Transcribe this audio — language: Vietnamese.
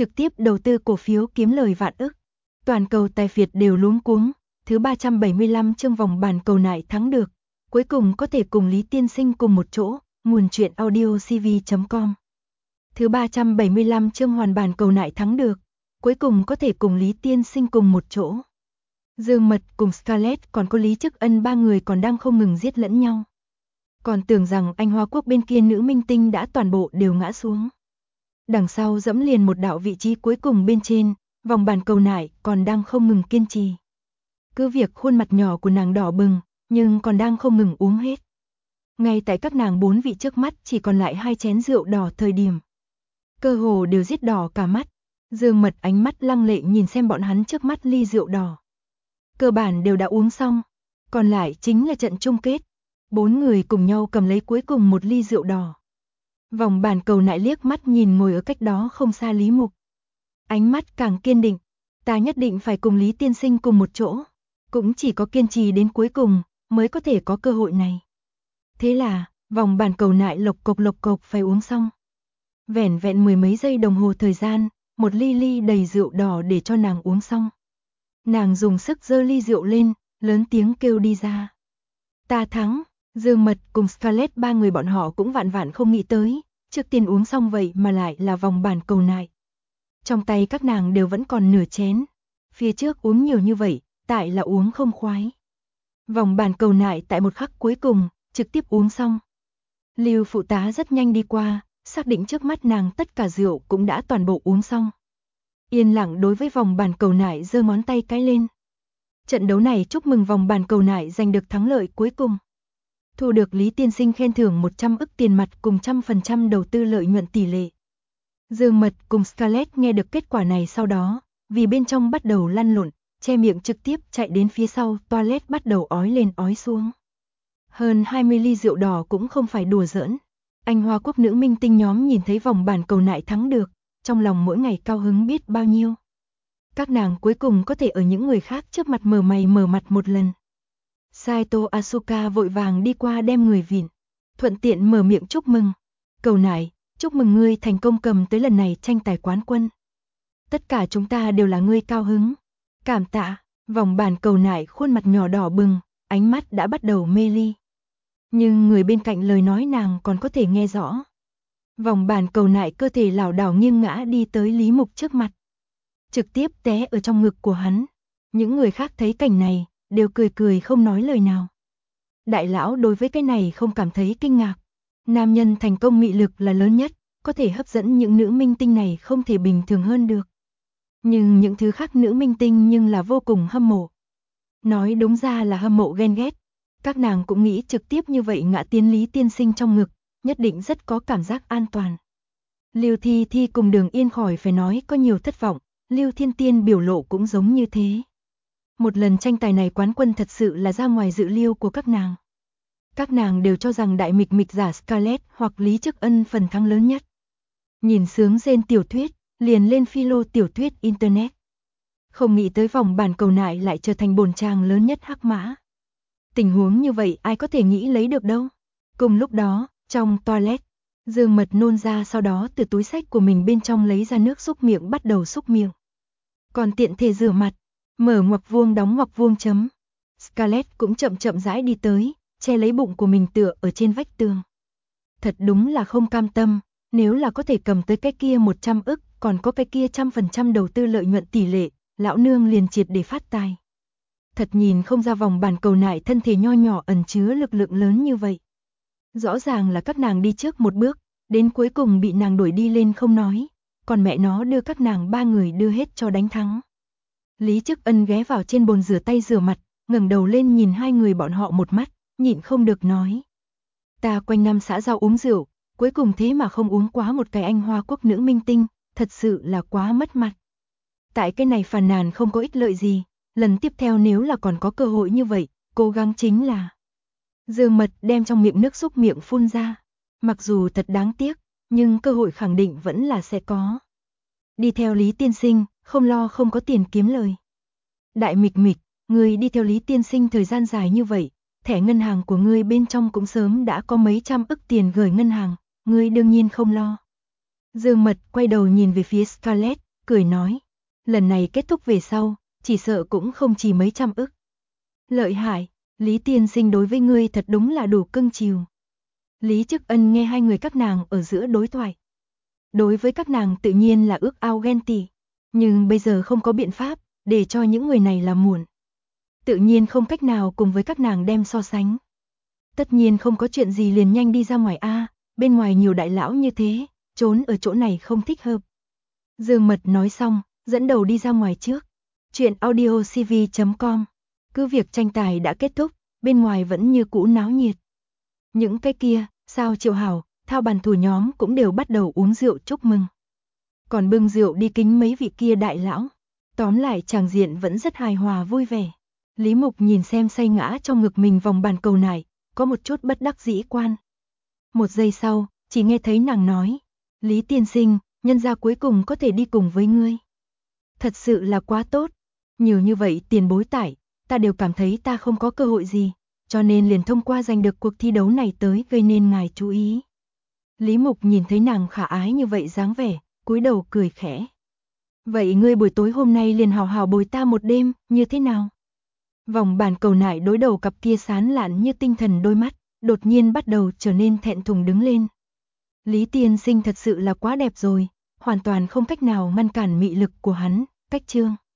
trực tiếp đầu tư cổ phiếu kiếm lời vạn ức. Toàn cầu tài phiệt đều luống cuống, thứ 375 chương vòng bàn cầu nại thắng được, cuối cùng có thể cùng Lý Tiên Sinh cùng một chỗ, nguồn truyện audio cv.com. Thứ 375 chương hoàn bàn cầu nại thắng được, cuối cùng có thể cùng Lý Tiên Sinh cùng một chỗ. Dương Mật cùng Scarlett còn có Lý Chức Ân ba người còn đang không ngừng giết lẫn nhau. Còn tưởng rằng Anh Hoa Quốc bên kia nữ minh tinh đã toàn bộ đều ngã xuống. Đằng sau dẫm liền một đạo vị trí cuối cùng bên trên, vòng bàn cầu nại còn đang không ngừng kiên trì. Cứ việc khuôn mặt nhỏ của nàng đỏ bừng, nhưng còn đang không ngừng uống hết. Ngay tại các nàng 4 vị trước mắt chỉ còn lại 2 chén rượu đỏ thời điểm. Cơ hồ đều giết đỏ cả mắt. Dương Mật ánh mắt lăng lệ nhìn xem bọn hắn trước mắt ly rượu đỏ. Cơ bản đều đã uống xong, còn lại chính là trận chung kết. 4 người cùng nhau cầm lấy cuối cùng một ly rượu đỏ. Vòng bàn cầu nại liếc mắt nhìn ngồi ở cách đó không xa Lý Mục. Ánh mắt càng kiên định, ta nhất định phải cùng Lý Tiên Sinh cùng một chỗ, cũng chỉ có kiên trì đến cuối cùng mới có thể có cơ hội này. Thế là, vòng bàn cầu nại lộc cộc phải uống xong. Vẻn vẹn mười mấy giây đồng hồ thời gian, một ly đầy rượu đỏ để cho nàng uống xong. Nàng dùng sức giơ ly rượu lên, lớn tiếng kêu đi ra. Ta thắng. Dương Mật cùng Scarlett ba người bọn họ cũng vạn không nghĩ tới, trước tiên uống xong vậy mà lại là vòng bàn cầu nại. Trong tay các nàng đều vẫn còn nửa chén, phía trước uống nhiều như vậy, tại là uống không khoái. Vòng bàn cầu nại tại một khắc cuối cùng, trực tiếp uống xong. Lưu phụ tá rất nhanh đi qua, xác định trước mắt nàng tất cả rượu cũng đã toàn bộ uống xong. Yên lặng đối với vòng bàn cầu nại giơ ngón tay cái lên. Trận đấu này chúc mừng vòng bàn cầu nại giành được thắng lợi cuối cùng. Thu được Lý Tiên Sinh khen thưởng 100 ức tiền mặt cùng 100% đầu tư lợi nhuận tỷ lệ. Dương Mật cùng Scarlett nghe được kết quả này sau đó, vì bên trong bắt đầu lăn lộn, che miệng trực tiếp chạy đến phía sau toilet bắt đầu ói lên ói xuống. Hơn 20 ly rượu đỏ cũng không phải đùa giỡn. Anh Hoa Quốc nữ minh tinh nhóm nhìn thấy vòng bàn cầu nại thắng được, trong lòng mỗi ngày cao hứng biết bao nhiêu. Các nàng cuối cùng có thể ở những người khác trước mặt mở mày mở mặt một lần. Saito Asuka vội vàng đi qua đem người vịn, thuận tiện mở miệng chúc mừng. Cầu nại, chúc mừng ngươi thành công cầm tới lần này tranh tài quán quân. Tất cả chúng ta đều là ngươi cao hứng. Cảm tạ. Vòng bàn cầu nại khuôn mặt nhỏ đỏ bừng, ánh mắt đã bắt đầu mê ly. Nhưng người bên cạnh lời nói nàng còn có thể nghe rõ. Vòng bàn cầu nại cơ thể lảo đảo nghiêng ngã đi tới Lý Mục trước mặt. Trực tiếp té ở trong ngực của hắn. Những người khác thấy cảnh này, đều cười không nói lời nào. Đại lão đối với cái này không cảm thấy kinh ngạc. Nam nhân thành công mị lực là lớn nhất, có thể hấp dẫn những nữ minh tinh này không thể bình thường hơn được. Nhưng những thứ khác nữ minh tinh nhưng là vô cùng hâm mộ. Nói đúng ra là hâm mộ ghen ghét. Các nàng cũng nghĩ trực tiếp như vậy ngã tiến Lý Tiên Sinh trong ngực, nhất định rất có cảm giác an toàn. Lưu Thi Thi cùng Đường Yên khỏi phải nói có nhiều thất vọng, Lưu Thiên Tiên biểu lộ cũng giống như thế. Một lần tranh tài này quán quân thật sự là ra ngoài dự liệu của các nàng. Các nàng đều cho rằng đại mịch giả Scarlett hoặc Lý Chức Ân phần thắng lớn nhất. Nhìn sướng rên tiểu thuyết, liền lên philo tiểu thuyết internet. Không nghĩ tới vòng bàn cầu nại lại trở thành bồn chàng lớn nhất hắc mã. Tình huống như vậy ai có thể nghĩ lấy được đâu. Cùng lúc đó, trong toilet, Dương Mật nôn ra sau đó từ túi xách của mình bên trong lấy ra nước xúc miệng bắt đầu xúc miệng. Còn tiện thể rửa mặt, mở ngoặc vuông đóng ngoặc vuông chấm. Scarlett cũng chậm rãi đi tới, che lấy bụng của mình tựa ở trên vách tường. Thật đúng là không cam tâm, nếu là có thể cầm tới cái kia 100 ức, còn có cái kia 100% đầu tư lợi nhuận tỷ lệ, lão nương liền triệt để phát tài. Thật nhìn không ra vòng bàn cầu nại thân thể nho nhỏ ẩn chứa lực lượng lớn như vậy. Rõ ràng là các nàng đi trước một bước, đến cuối cùng bị nàng đuổi đi lên không nói, còn mẹ nó đưa các nàng ba người đưa hết cho đánh thắng. Lý Chức Ân ghé vào trên bồn rửa tay rửa mặt, ngẩng đầu lên nhìn hai người bọn họ một mắt, nhịn không được nói. Ta quanh năm xã giao uống rượu, cuối cùng thế mà không uống quá một cái Anh Hoa Quốc nữ minh tinh, thật sự là quá mất mặt. Tại cái này phàn nàn không có ích lợi gì, lần tiếp theo nếu là còn có cơ hội như vậy, cố gắng chính là. Dương Mật đem trong miệng nước xúc miệng phun ra, mặc dù thật đáng tiếc, nhưng cơ hội khẳng định vẫn là sẽ có. Đi theo Lý Tiên Sinh, không lo không có tiền kiếm lời. Đại mịch, người đi theo Lý Tiên Sinh thời gian dài như vậy, thẻ ngân hàng của ngươi bên trong cũng sớm đã có mấy trăm ức tiền gửi ngân hàng, ngươi đương nhiên không lo. Dương Mật quay đầu nhìn về phía Scarlett, cười nói. Lần này kết thúc về sau, chỉ sợ cũng không chỉ mấy trăm ức. Lợi hại, Lý tiên sinh đối với ngươi thật đúng là đủ cưng chiều. Lý Chức Ân nghe hai người các nàng ở giữa đối thoại. Đối với các nàng tự nhiên là ước ao ghen tị, nhưng bây giờ không có biện pháp, để cho những người này làm muộn. Tự nhiên không cách nào cùng với các nàng đem so sánh. Tất nhiên không có chuyện gì liền nhanh đi ra ngoài a, bên ngoài nhiều đại lão như thế, trốn ở chỗ này không thích hợp. Dương Mật nói xong, dẫn đầu đi ra ngoài trước. Chuyện audiocv.com. Cứ việc tranh tài đã kết thúc, bên ngoài vẫn như cũ náo nhiệt. Những cái kia, sao Triệu Hảo, Thao Bàn thủ nhóm cũng đều bắt đầu uống rượu chúc mừng. Còn bưng rượu đi kính mấy vị kia đại lão. Tóm lại tràng diện vẫn rất hài hòa vui vẻ. Lý Mục nhìn xem say ngã trong ngực mình vòng bàn cầu nải, có một chút bất đắc dĩ quan. Một giây sau, chỉ nghe thấy nàng nói. Lý tiên sinh, nhân gia cuối cùng có thể đi cùng với ngươi. Thật sự là quá tốt. Nhiều như vậy tiền bối tải, ta đều cảm thấy ta không có cơ hội gì, cho nên liền thông qua giành được cuộc thi đấu này tới gây nên ngài chú ý. Lý Mục nhìn thấy nàng khả ái như vậy dáng vẻ, cúi đầu cười khẽ. Vậy ngươi buổi tối hôm nay liền hào hào bồi ta một đêm, như thế nào? Vòng bàn cầu nải đối đầu cặp kia sán lạn như tinh thần đôi mắt, đột nhiên bắt đầu trở nên thẹn thùng đứng lên. Lý tiên sinh thật sự là quá đẹp rồi, hoàn toàn không cách nào ngăn cản mị lực của hắn, cách chương.